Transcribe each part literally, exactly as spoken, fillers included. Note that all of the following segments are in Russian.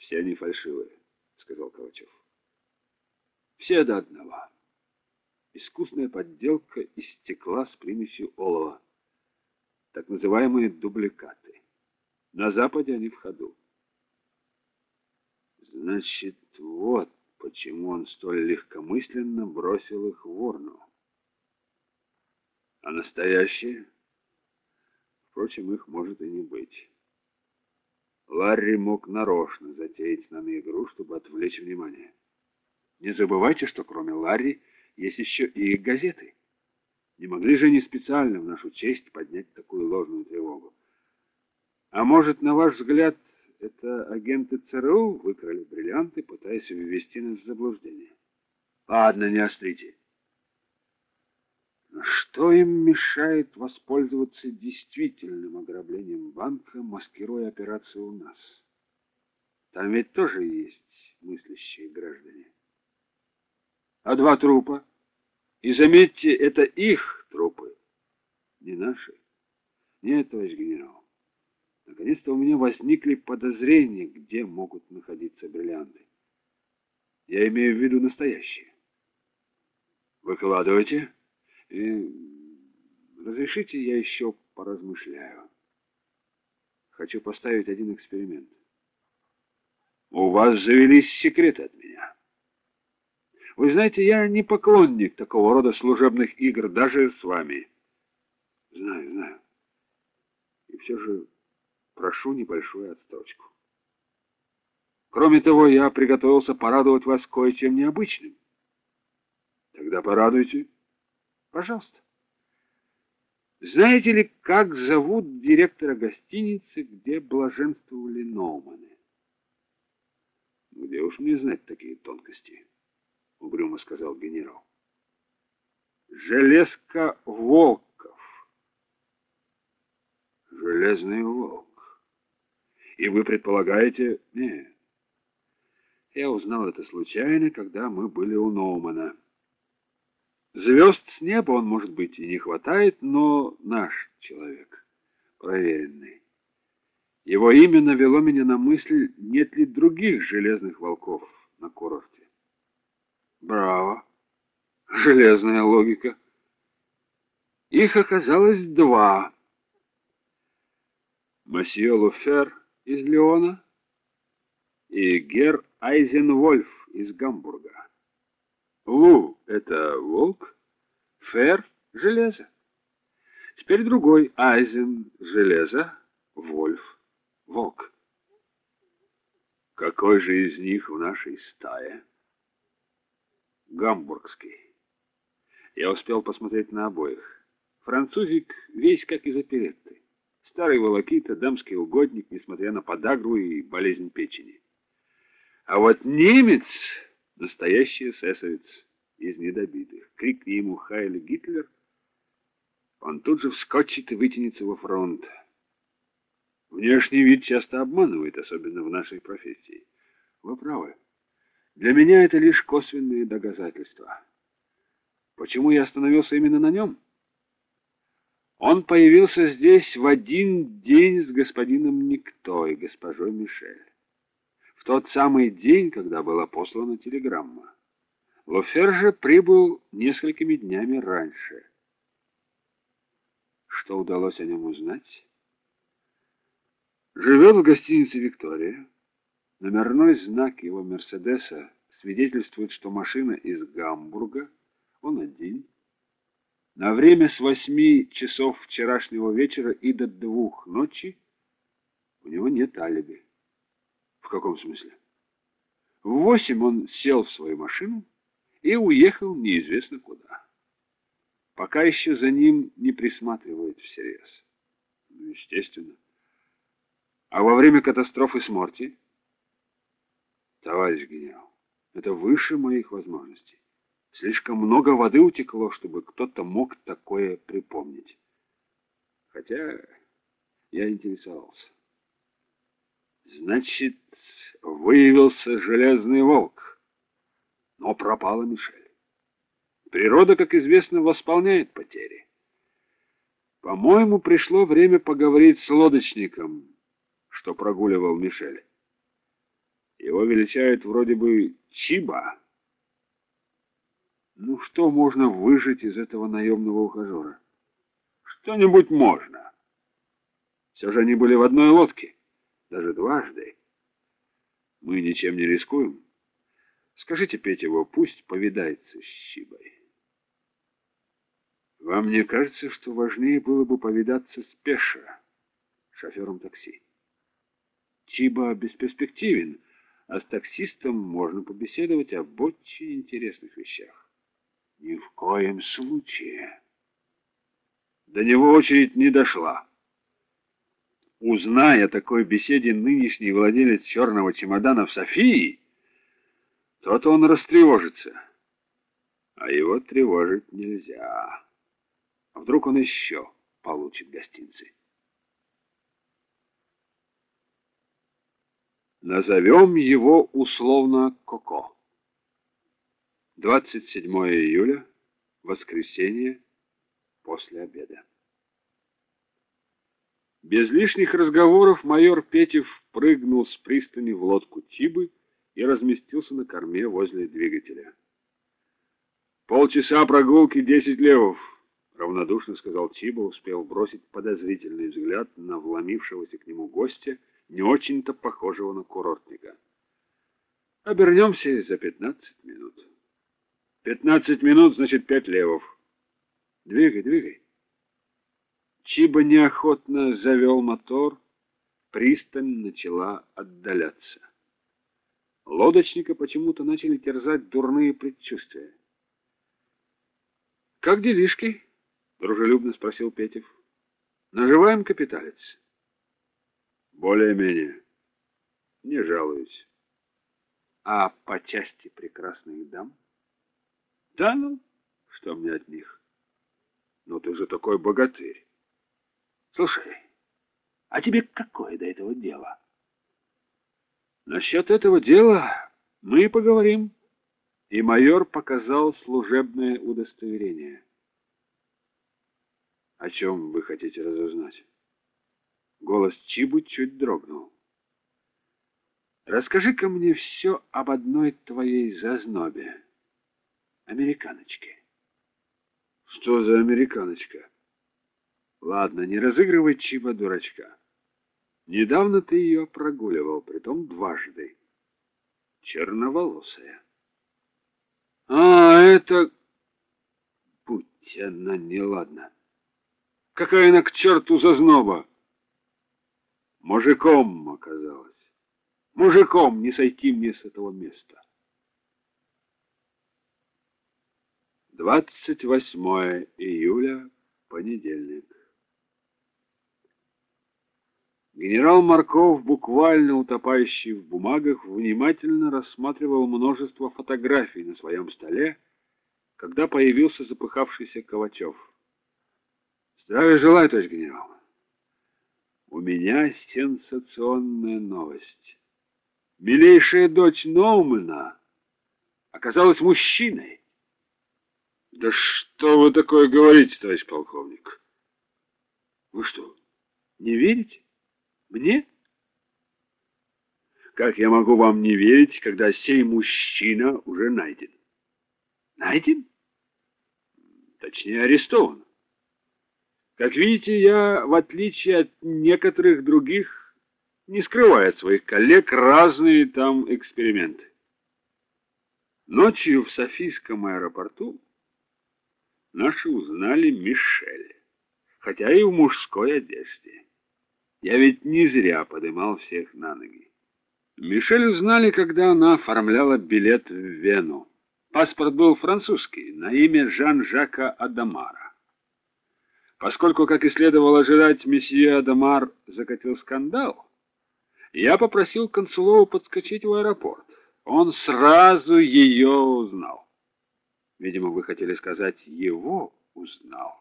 Все они фальшивые, сказал Ковачев. Все до одного. Искусная подделка из стекла с примесью олова. Так называемые дубликаты. На Западе они в ходу. Значит, вот почему он столь легкомысленно бросил их в урну. А настоящие? Впрочем, их может и не быть. Ларри мог нарочно затеять с нами игру, чтобы отвлечь внимание. Не забывайте, что кроме Ларри есть еще и газеты. Не могли же они специально в нашу честь поднять такую ложную тревогу? А может, на ваш взгляд, это агенты ЦРУ выкрали бриллианты, пытаясь ввести нас в заблуждение? Ладно, не острите. Но что им мешает воспользоваться действительным ограблением банка, маскируя операцию у нас? Там ведь тоже есть мыслящие граждане. А два трупа? И заметьте, это их трупы, не наши. Нет, товарищ генерал. Наконец-то у меня возникли подозрения, где могут находиться бриллианты. Я имею в виду настоящие. Выкладывайте. И разрешите, я еще поразмышляю. Хочу поставить один эксперимент. У вас завелись секреты от меня. Вы знаете, я не поклонник такого рода служебных игр, даже с вами. Знаю, знаю. И все же прошу небольшую отсрочку. Кроме того, я приготовился порадовать вас кое-чем необычным. Тогда порадуйте. Пожалуйста. Знаете ли, как зовут директора гостиницы, где блаженствовали Ноуманы? Где уж мне знать такие тонкости, угрюмо сказал генерал. Железка Волков. Железный волк. И вы предполагаете... Нет. Я узнал это случайно, когда мы были у Ноумана. Звезд с неба он, может быть, и не хватает, но наш человек, проверенный. Его имя навело меня на мысль, нет ли других железных волков на курорте. Браво! Железная логика. Их оказалось два. Мосье Луфер из Леона и гер Айзенвольф из Гамбурга. Лу — это волк, Фер — железо. Теперь другой. Айзен — железо, Вольф — волк. Какой же из них в нашей стае? Гамбургский. Я успел посмотреть на обоих. Французик весь как из оперетты. Старый волокита, дамский угодник, несмотря на подагру и болезнь печени. А вот немец — настоящий эсэсовец из недобитых. Крикни ему «Хайль Гитлер», он тут же вскочит и вытянется во фронт. Внешний вид часто обманывает, особенно в нашей профессии. Вы правы. Для меня это лишь косвенные доказательства. Почему я остановился именно на нем? Он появился здесь в один день с господином Никто и госпожой Мишель. В тот самый день, когда была послана телеграмма. Лофер же прибыл несколькими днями раньше. Что удалось о нем узнать? Живет в гостинице «Виктория». Номерной знак его «Мерседеса» свидетельствует, что машина из Гамбурга. Он один. На время с восьми часов вчерашнего вечера и до двух ночи у него нет алиби. В каком смысле? В восемь он сел в свою машину и уехал неизвестно куда. Пока еще за ним не присматривают всерьез. Ну, естественно. А во время катастрофы с Морти? Товарищ генерал, это выше моих возможностей. Слишком много воды утекло, чтобы кто-то мог такое припомнить. Хотя я интересовался. Значит, выявился железный волк, но пропала Мишель. Природа, как известно, восполняет потери. По-моему, пришло время поговорить с лодочником, что прогуливал Мишель. Его величают вроде бы Чиба. Ну что можно выжать из этого наемного ухажера? Что-нибудь можно. Все же они были в одной лодке, даже дважды. Мы ничем не рискуем. Скажите Петеву, пусть повидается с Чибой. Вам не кажется, что важнее было бы повидаться с Пеша, шофером такси? Чиба бесперспективен, а с таксистом можно побеседовать об очень интересных вещах. Ни в коем случае. До него очередь не дошла. Узная о такой беседе нынешний владелец черного чемодана в Софии, то-то он растревожится. А его тревожить нельзя. А вдруг он еще получит гостинцы? Назовем его условно Коко. двадцать седьмое июля, воскресенье, после обеда. Без лишних разговоров майор Петев прыгнул с пристани в лодку Чибы и разместился на корме возле двигателя. «Полчаса прогулки, десять левов», — равнодушно сказал Чиба, успел бросить подозрительный взгляд на вломившегося к нему гостя, не очень-то похожего на курортника. «Обернемся за пятнадцать минут». «Пятнадцать минут, значит, пять левов». «Двигай, двигай». Чиба неохотно завел мотор, пристань начала отдаляться. Лодочника почему-то начали терзать дурные предчувствия. «Как делишки?» — дружелюбно спросил Петев. «Наживаем капиталец?» «Более-менее. Не жалуюсь». «А по части прекрасных дам?» «Да ну, что мне от них? Ну ты же такой богатырь. Слушай, а тебе какое до этого дело?» «Насчет этого дела мы и поговорим». И майор показал служебное удостоверение. «О чем вы хотите разузнать?» Голос Чибы чуть дрогнул. «Расскажи-ка мне все об одной твоей зазнобе, американочке». «Что за американочка?» «Ладно, не разыгрывай, Чиба, дурачка. Недавно ты ее прогуливал, притом дважды. Черноволосая». «А, это... Будь она неладна. Какая она к черту зазноба!» Мужиком оказалась. Мужиком не сойти мне с этого места. двадцать восьмое июля, понедельник. Генерал Марков, буквально утопающий в бумагах, внимательно рассматривал множество фотографий на своем столе, когда появился запыхавшийся Ковачев. «Здравия желаю, товарищ генерал. У меня сенсационная новость. Милейшая дочь Ноумена оказалась мужчиной». «Да что вы такое говорите, товарищ полковник? Вы что, не верите? Мне? Как я могу вам не верить, когда сей мужчина уже найден?» «Найден? Точнее, арестован. Как видите, я, в отличие от некоторых других, не скрываю от своих коллег разные там эксперименты. Ночью в Софийском аэропорту наши узнали Мишель, хотя и в мужской одежде. Я ведь не зря подымал всех на ноги. Мишель узнали, когда она оформляла билет в Вену. Паспорт был французский, на имя Жан-Жака Адамара. Поскольку, как и следовало ожидать, месье Адамар закатил скандал, я попросил Консулову подскочить в аэропорт. Он сразу ее узнал. Видимо, вы хотели сказать, его узнал.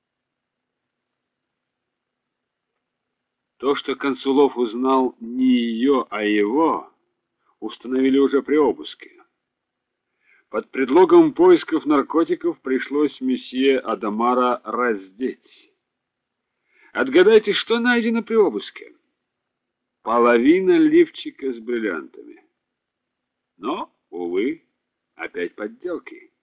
То, что Консулов узнал не ее, а его, установили уже при обыске. Под предлогом поисков наркотиков пришлось месье Адамара раздеть. Отгадайте, что найдено при обыске? Половина лифчика с бриллиантами. Но, увы, опять подделки.